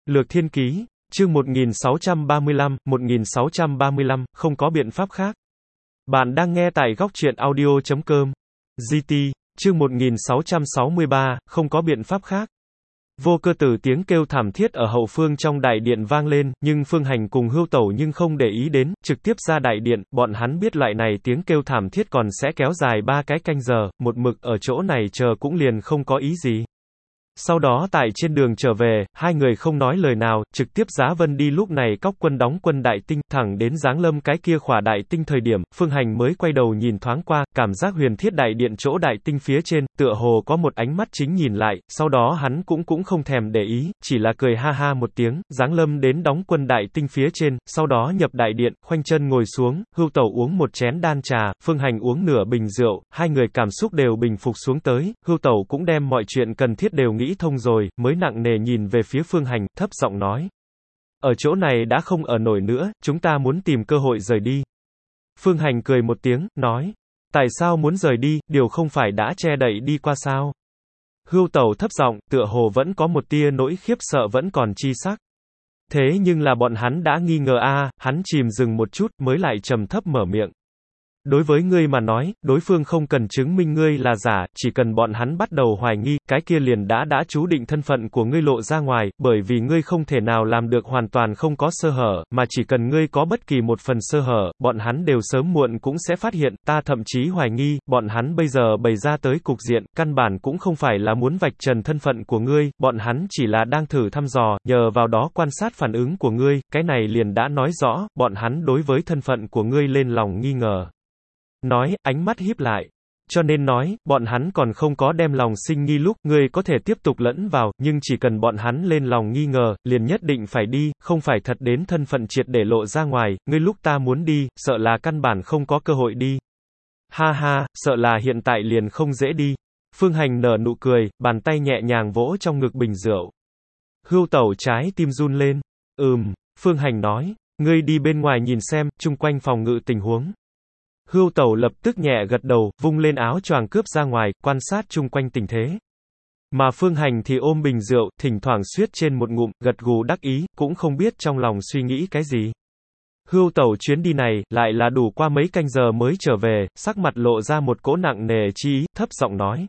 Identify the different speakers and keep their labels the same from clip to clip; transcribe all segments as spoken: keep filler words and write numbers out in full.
Speaker 1: Lược Thiên Ký, chương một nghìn sáu trăm ba mươi lăm, một nghìn sáu trăm ba mươi lăm, không có biện pháp khác. Bạn đang nghe tại góc truyện audio chấm com. giê tê, chương một nghìn sáu trăm sáu mươi ba, không có biện pháp khác. Vô Cơ Tử tiếng kêu thảm thiết ở hậu phương trong đại điện vang lên, nhưng Phương Hành cùng Hưu Tẩu nhưng không để ý đến, trực tiếp ra đại điện, bọn hắn biết loại này tiếng kêu thảm thiết còn sẽ kéo dài ba cái canh giờ, một mực ở chỗ này chờ cũng liền không có ý gì. Sau đó tại trên đường trở về, hai người không nói lời nào, trực tiếp giá vân đi lúc này cóc quân đóng quân đại tinh, thẳng đến giáng lâm cái kia khỏa đại tinh thời điểm, Phương Hành mới quay đầu nhìn thoáng qua, cảm giác huyền thiết đại điện chỗ đại tinh phía trên, tựa hồ có một ánh mắt chính nhìn lại, sau đó hắn cũng cũng không thèm để ý, chỉ là cười ha ha một tiếng, giáng lâm đến đóng quân đại tinh phía trên, sau đó nhập đại điện, khoanh chân ngồi xuống, Hưu Tẩu uống một chén đan trà, Phương Hành uống nửa bình rượu, hai người cảm xúc đều bình phục xuống tới, Hưu Tẩu cũng đem mọi chuyện cần thiết đều nghĩ thông rồi, mới nặng nề nhìn về phía Phương Hành, thấp giọng nói. Ở chỗ này đã không ở nổi nữa, chúng ta muốn tìm cơ hội rời đi. Phương Hành cười một tiếng, nói. Tại sao muốn rời đi, điều không phải đã che đậy đi qua sao? Hưu Tẩu thấp giọng, tựa hồ vẫn có một tia nỗi khiếp sợ vẫn còn chi sắc. Thế nhưng là bọn hắn đã nghi ngờ a, à, hắn chìm dừng một chút, mới lại trầm thấp mở miệng. Đối với ngươi mà nói, đối phương không cần chứng minh ngươi là giả, chỉ cần bọn hắn bắt đầu hoài nghi, cái kia liền đã đã chú định thân phận của ngươi lộ ra ngoài, bởi vì ngươi không thể nào làm được hoàn toàn không có sơ hở, mà chỉ cần ngươi có bất kỳ một phần sơ hở, bọn hắn đều sớm muộn cũng sẽ phát hiện, ta thậm chí hoài nghi, bọn hắn bây giờ bày ra tới cục diện, căn bản cũng không phải là muốn vạch trần thân phận của ngươi, bọn hắn chỉ là đang thử thăm dò, nhờ vào đó quan sát phản ứng của ngươi, cái này liền đã nói rõ, bọn hắn đối với thân phận của ngươi lên lòng nghi ngờ. Nói, ánh mắt híp lại. Cho nên nói, bọn hắn còn không có đem lòng sinh nghi lúc, ngươi có thể tiếp tục lẫn vào, nhưng chỉ cần bọn hắn lên lòng nghi ngờ, liền nhất định phải đi, không phải thật đến thân phận triệt để lộ ra ngoài, ngươi lúc ta muốn đi, sợ là căn bản không có cơ hội đi. Ha ha, sợ là hiện tại liền không dễ đi. Phương Hành nở nụ cười, bàn tay nhẹ nhàng vỗ trong ngực bình rượu. Hưu Tẩu trái tim run lên. Ừm, Phương Hành nói, ngươi đi bên ngoài nhìn xem, chung quanh phòng ngự tình huống. Hưu Tẩu lập tức nhẹ gật đầu, vung lên áo choàng cướp ra ngoài, quan sát chung quanh tình thế. Mà Phương Hành thì ôm bình rượu, thỉnh thoảng suýt trên một ngụm, gật gù đắc ý, cũng không biết trong lòng suy nghĩ cái gì. Hưu Tẩu chuyến đi này, lại là đủ qua mấy canh giờ mới trở về, sắc mặt lộ ra một cỗ nặng nề chi ý, thấp giọng nói.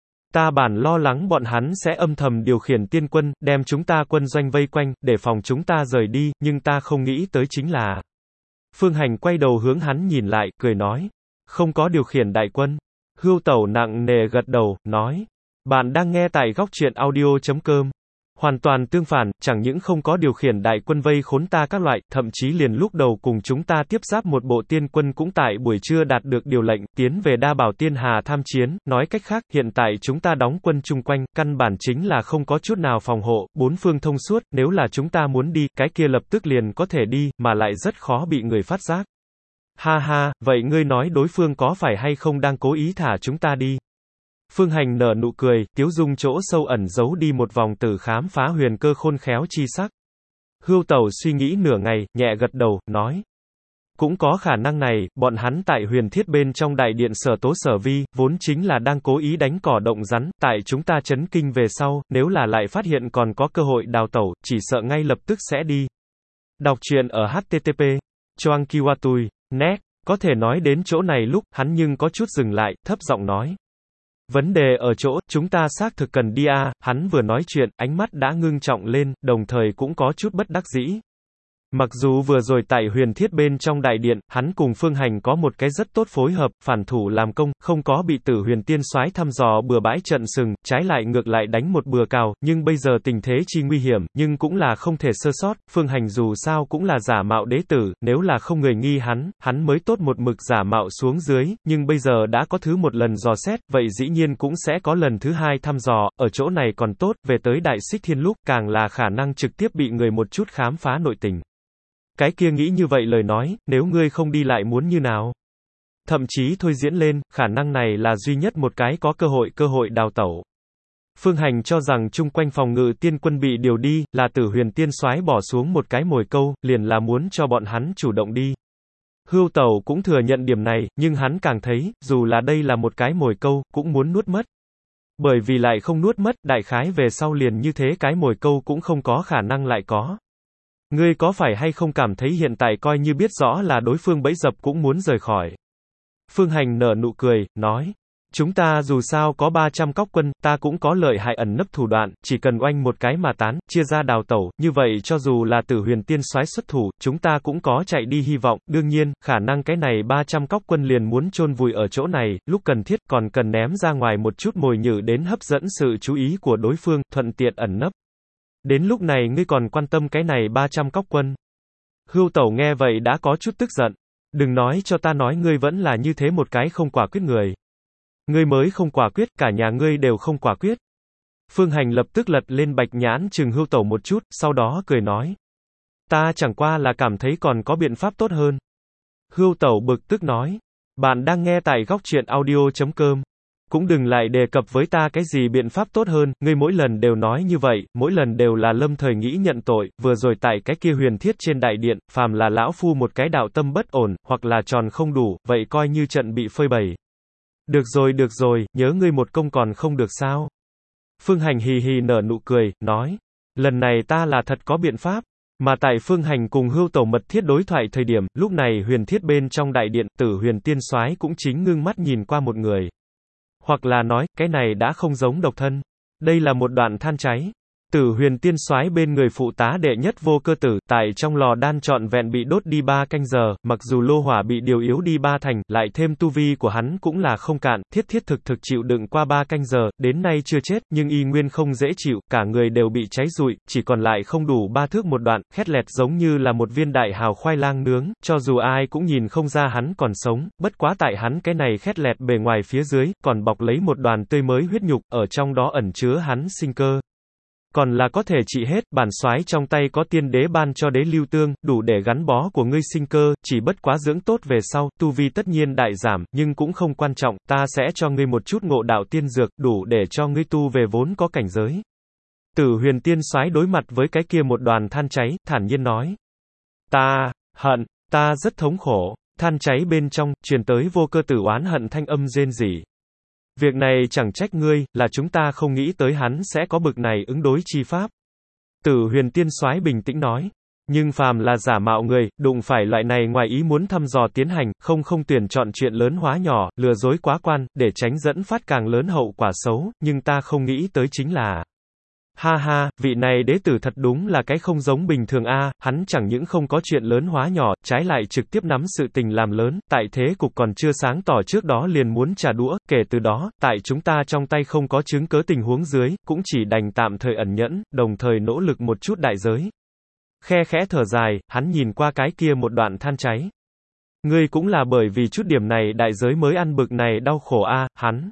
Speaker 1: Ta bản lo lắng bọn hắn sẽ âm thầm điều khiển tiên quân, đem chúng ta quân doanh vây quanh, để phòng chúng ta rời đi, nhưng ta không nghĩ tới chính là... Phương Hành quay đầu hướng hắn nhìn lại, cười nói. Không có điều khiển đại quân. Hưu Tẩu nặng nề gật đầu, nói. Bạn đang nghe tại góc truyện audio chấm com. Hoàn toàn tương phản, chẳng những không có điều khiển đại quân vây khốn ta các loại, thậm chí liền lúc đầu cùng chúng ta tiếp giáp một bộ tiên quân cũng tại buổi trưa đạt được điều lệnh, tiến về Đa Bảo Tiên Hà tham chiến, nói cách khác, hiện tại chúng ta đóng quân chung quanh, căn bản chính là không có chút nào phòng hộ, bốn phương thông suốt, nếu là chúng ta muốn đi, cái kia lập tức liền có thể đi, mà lại rất khó bị người phát giác. Ha ha, vậy ngươi nói đối phương có phải hay không đang cố ý thả chúng ta đi? Phương Hành nở nụ cười, tiếu dung chỗ sâu ẩn giấu đi một vòng tử khám phá huyền cơ khôn khéo chi sắc. Hưu Tẩu suy nghĩ nửa ngày, nhẹ gật đầu, nói. Cũng có khả năng này, bọn hắn tại huyền thiết bên trong đại điện sở tố sở vi, vốn chính là đang cố ý đánh cỏ động rắn, tại chúng ta chấn kinh về sau, nếu là lại phát hiện còn có cơ hội đào tẩu, chỉ sợ ngay lập tức sẽ đi. Đọc truyện ở hát tê tê pê. Choang Kiwatui, net, có thể nói đến chỗ này lúc, hắn nhưng có chút dừng lại, thấp giọng nói. Vấn đề ở chỗ, chúng ta xác thực cần đi a, hắn vừa nói chuyện, ánh mắt đã ngưng trọng lên, đồng thời cũng có chút bất đắc dĩ. Mặc dù vừa rồi tại huyền thiết bên trong đại điện, hắn cùng Phương Hành có một cái rất tốt phối hợp, phản thủ làm công, không có bị Tử Huyền Tiên soái thăm dò bừa bãi trận sừng, trái lại ngược lại đánh một bừa cào, nhưng bây giờ tình thế chi nguy hiểm, nhưng cũng là không thể sơ sót, Phương Hành dù sao cũng là giả mạo đế tử, nếu là không người nghi hắn, hắn mới tốt một mực giả mạo xuống dưới, nhưng bây giờ đã có thứ một lần dò xét, vậy dĩ nhiên cũng sẽ có lần thứ hai thăm dò, ở chỗ này còn tốt, về tới Đại Xích Thiên lúc, càng là khả năng trực tiếp bị người một chút khám phá nội tình. Cái kia nghĩ như vậy lời nói, nếu ngươi không đi lại muốn như nào? Thậm chí thôi diễn lên, khả năng này là duy nhất một cái có cơ hội cơ hội đào tẩu. Phương Hành cho rằng chung quanh phòng ngự tiên quân bị điều đi, là Tử Huyền Tiên soái bỏ xuống một cái mồi câu, liền là muốn cho bọn hắn chủ động đi. Hưu Tẩu cũng thừa nhận điểm này, nhưng hắn càng thấy, dù là đây là một cái mồi câu, cũng muốn nuốt mất. Bởi vì lại không nuốt mất, đại khái về sau liền như thế cái mồi câu cũng không có khả năng lại có. Ngươi có phải hay không cảm thấy hiện tại coi như biết rõ là đối phương bẫy dập cũng muốn rời khỏi. Phương Hành nở nụ cười, nói. Chúng ta dù sao có ba trăm cóc quân, ta cũng có lợi hại ẩn nấp thủ đoạn, chỉ cần oanh một cái mà tán, chia ra đào tẩu, như vậy cho dù là Tử Huyền Tiên soái xuất thủ, chúng ta cũng có chạy đi hy vọng, đương nhiên, khả năng cái này ba trăm cóc quân liền muốn chôn vùi ở chỗ này, lúc cần thiết còn cần ném ra ngoài một chút mồi nhử đến hấp dẫn sự chú ý của đối phương, thuận tiện ẩn nấp. Đến lúc này ngươi còn quan tâm cái này ba trăm cóc quân. Hưu Tẩu nghe vậy đã có chút tức giận. Đừng nói cho ta nói ngươi vẫn là như thế một cái không quả quyết người. Ngươi mới không quả quyết, cả nhà ngươi đều không quả quyết. Phương Hành lập tức lật lên bạch nhãn chừng Hưu Tẩu một chút, sau đó cười nói. Ta chẳng qua là cảm thấy còn có biện pháp tốt hơn. Hưu Tẩu bực tức nói. Bạn đang nghe tại góc truyện audio chấm com. Cũng đừng lại đề cập với ta cái gì biện pháp tốt hơn, ngươi mỗi lần đều nói như vậy, mỗi lần đều là lâm thời nghĩ nhận tội, vừa rồi tại cái kia huyền thiết trên đại điện, phàm là lão phu một cái đạo tâm bất ổn, hoặc là tròn không đủ, vậy coi như trận bị phơi bày. Được rồi được rồi, nhớ ngươi một công còn không được sao. Phương Hành hì hì nở nụ cười, nói, lần này ta là thật có biện pháp. Mà tại Phương Hành cùng Hưu Tẩu mật thiết đối thoại thời điểm, lúc này huyền thiết bên trong đại điện, Tử Huyền Tiên soái cũng chính ngưng mắt nhìn qua một người. Hoặc là nói, cái này đã không giống độc thân. Đây là một đoạn than cháy. Tử Huyền Tiên soái bên người phụ tá đệ nhất Vô Cơ Tử, tại trong lò đan trọn vẹn bị đốt đi ba canh giờ, mặc dù lô hỏa bị điều yếu đi ba thành, lại thêm tu vi của hắn cũng là không cạn, thiết thiết thực thực chịu đựng qua ba canh giờ, đến nay chưa chết, nhưng y nguyên không dễ chịu, cả người đều bị cháy rụi, chỉ còn lại không đủ ba thước một đoạn, khét lẹt giống như là một viên đại hào khoai lang nướng, cho dù ai cũng nhìn không ra hắn còn sống, bất quá tại hắn cái này khét lẹt bề ngoài phía dưới, còn bọc lấy một đoàn tươi mới huyết nhục, ở trong đó ẩn chứa hắn sinh cơ. Còn là có thể trị hết, bản soái trong tay có tiên đế ban cho đế lưu tương, đủ để gắn bó của ngươi sinh cơ, chỉ bất quá dưỡng tốt về sau, tu vi tất nhiên đại giảm, nhưng cũng không quan trọng, ta sẽ cho ngươi một chút ngộ đạo tiên dược, đủ để cho ngươi tu về vốn có cảnh giới. Tử Huyền Tiên soái đối mặt với cái kia một đoàn than cháy, thản nhiên nói. Ta, hận, ta rất thống khổ, than cháy bên trong, truyền tới Vô Cơ Tử oán hận thanh âm rên rỉ. Việc này chẳng trách ngươi, là chúng ta không nghĩ tới hắn sẽ có bực này ứng đối chi pháp. Tử Huyền Tiên soái bình tĩnh nói. Nhưng phàm là giả mạo người, đụng phải loại này ngoài ý muốn thăm dò tiến hành, không không tuyển chọn chuyện lớn hóa nhỏ, lừa dối quá quan, để tránh dẫn phát càng lớn hậu quả xấu, nhưng ta không nghĩ tới chính là. Ha ha, vị này đế tử thật đúng là cái không giống bình thường a, hắn chẳng những không có chuyện lớn hóa nhỏ, trái lại trực tiếp nắm sự tình làm lớn, tại thế cục còn chưa sáng tỏ trước đó liền muốn trả đũa, kể từ đó, tại chúng ta trong tay không có chứng cớ tình huống dưới, cũng chỉ đành tạm thời ẩn nhẫn, đồng thời nỗ lực một chút đại giới. Khe khẽ thở dài, hắn nhìn qua cái kia một đoạn than cháy. Ngươi cũng là bởi vì chút điểm này đại giới mới ăn bực này đau khổ a, hắn.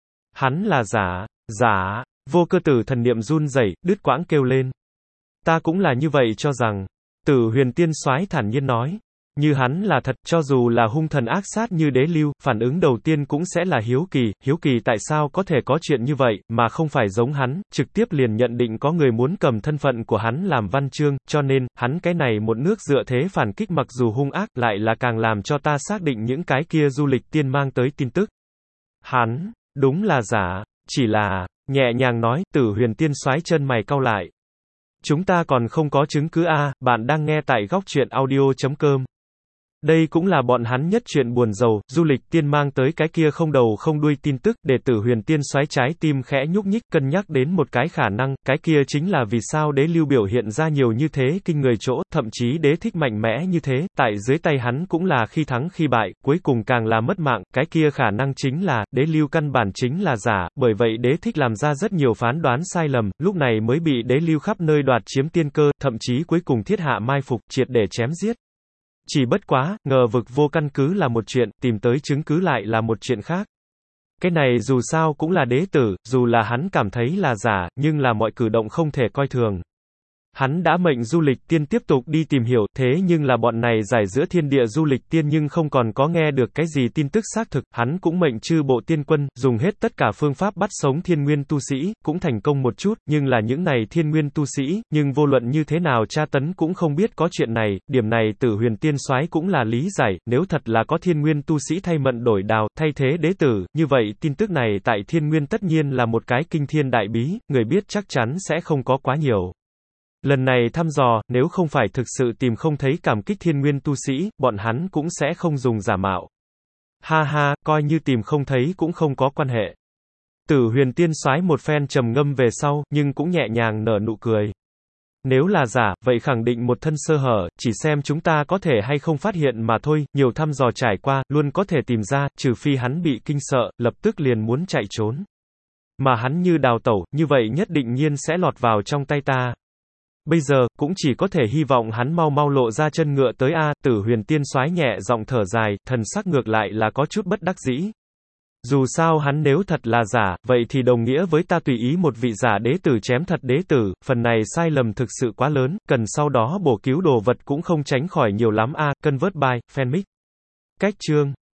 Speaker 1: Hắn là giả, giả. Vô Cơ Tử thần niệm run rẩy, đứt quãng kêu lên. Ta cũng là như vậy cho rằng. Tử Huyền Tiên soái thản nhiên nói. Như hắn là thật, cho dù là hung thần ác sát như đế lưu, phản ứng đầu tiên cũng sẽ là hiếu kỳ, hiếu kỳ tại sao có thể có chuyện như vậy, mà không phải giống hắn, trực tiếp liền nhận định có người muốn cầm thân phận của hắn làm văn chương, cho nên, hắn cái này một nước dựa thế phản kích mặc dù hung ác, lại là càng làm cho ta xác định những cái kia du lịch tiên mang tới tin tức. Hắn, đúng là giả, chỉ là, nhẹ nhàng nói, Tử Huyền Tiên soái chân mày cau lại. Chúng ta còn không có chứng cứ a, bạn đang nghe tại góc truyện audio chấm com. Đây cũng là bọn hắn nhất chuyện buồn rầu, du lịch tiên mang tới cái kia không đầu không đuôi tin tức, để Tử Huyền Tiên soái trái tim khẽ nhúc nhích, cân nhắc đến một cái khả năng, cái kia chính là vì sao đế lưu biểu hiện ra nhiều như thế kinh người chỗ, thậm chí đế thích mạnh mẽ như thế, tại dưới tay hắn cũng là khi thắng khi bại, cuối cùng càng là mất mạng, cái kia khả năng chính là, đế lưu căn bản chính là giả, bởi vậy đế thích làm ra rất nhiều phán đoán sai lầm, lúc này mới bị đế lưu khắp nơi đoạt chiếm tiên cơ, thậm chí cuối cùng thiết hạ mai phục, triệt để chém giết. Chỉ bất quá, ngờ vực vô căn cứ là một chuyện, tìm tới chứng cứ lại là một chuyện khác. Cái này dù sao cũng là đế tử, dù là hắn cảm thấy là giả, nhưng là mọi cử động không thể coi thường. Hắn đã mệnh du lịch tiên tiếp tục đi tìm hiểu, thế nhưng là bọn này giải giữa thiên địa du lịch tiên nhưng không còn có nghe được cái gì tin tức xác thực, hắn cũng mệnh chư bộ tiên quân, dùng hết tất cả phương pháp bắt sống thiên nguyên tu sĩ, cũng thành công một chút, nhưng là những này thiên nguyên tu sĩ, nhưng vô luận như thế nào tra tấn cũng không biết có chuyện này, điểm này Tử Huyền Tiên Soái cũng là lý giải, nếu thật là có thiên nguyên tu sĩ thay mận đổi đào, thay thế đế tử, như vậy tin tức này tại thiên nguyên tất nhiên là một cái kinh thiên đại bí, người biết chắc chắn sẽ không có quá nhiều. Lần này thăm dò, nếu không phải thực sự tìm không thấy cảm kích thiên nguyên tu sĩ, bọn hắn cũng sẽ không dùng giả mạo. Ha ha, coi như tìm không thấy cũng không có quan hệ. Tử Huyền Tiên Soái một phen trầm ngâm về sau, nhưng cũng nhẹ nhàng nở nụ cười. Nếu là giả, vậy khẳng định một thân sơ hở, chỉ xem chúng ta có thể hay không phát hiện mà thôi, nhiều thăm dò trải qua, luôn có thể tìm ra, trừ phi hắn bị kinh sợ, lập tức liền muốn chạy trốn. Mà hắn như đào tẩu, như vậy nhất định nhiên sẽ lọt vào trong tay ta. Bây giờ, cũng chỉ có thể hy vọng hắn mau mau lộ ra chân ngựa tới a. Tử Huyền Tiên Soái nhẹ giọng thở dài, thần sắc ngược lại là có chút bất đắc dĩ. Dù sao hắn nếu thật là giả, vậy thì đồng nghĩa với ta tùy ý một vị giả đế tử chém thật đế tử, phần này sai lầm thực sự quá lớn, cần sau đó bổ cứu đồ vật cũng không tránh khỏi nhiều lắm a. Convert by, fanmic. Cách chương